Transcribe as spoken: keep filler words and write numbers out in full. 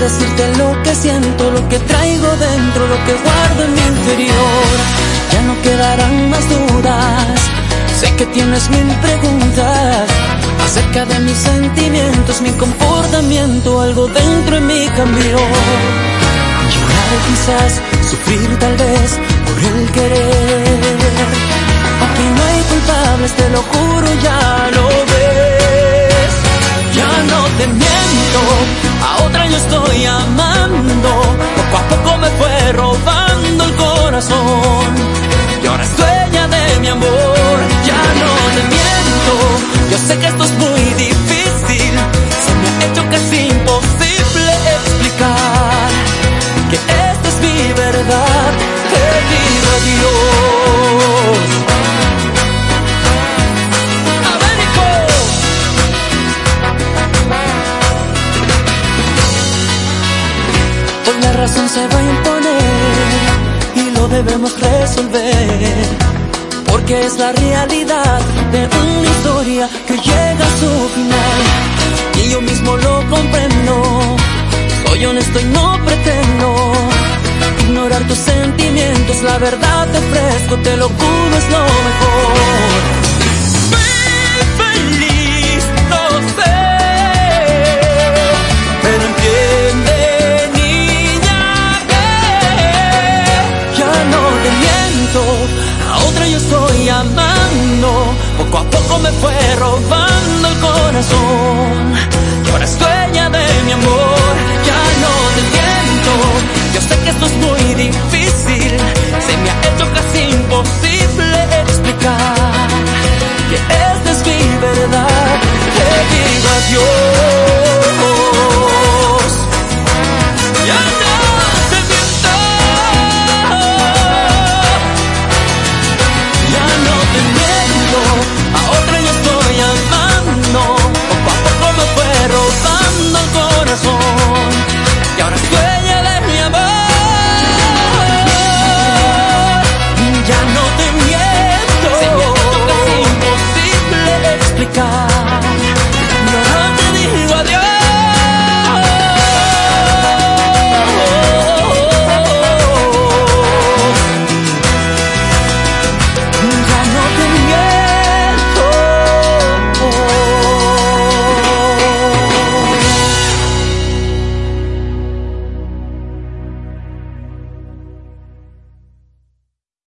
decirte lo que siento, lo que traigo dentro, lo que guardo en mi interior. Ya no quedarán más dudas, sé que tienes mil preguntas acerca de mis sentimientos, mi comportamiento, algo dentro en mí cambió. Llorar quizás, sufrir tal vez por el querer. Aquí no hay culpables, te lo juro, ya lo ves. Ya no te miento, a otra yo estoy amando. Poco a poco me fue robando el corazón y ahora es dueña de mi amor. Ya no te miento, yo sé que esto es muy difícil, se me ha hecho casi imposible explicar que esta es mi verdad. Te pido a Dios. Hoy la razón se va a imponer y lo debemos resolver, porque es la realidad de una historia que llega a su final y yo mismo lo comprendo. Soy honesto y no pretendo ignorar tus sentimientos, la verdad te ofrezco, te lo juro, es lo mejor.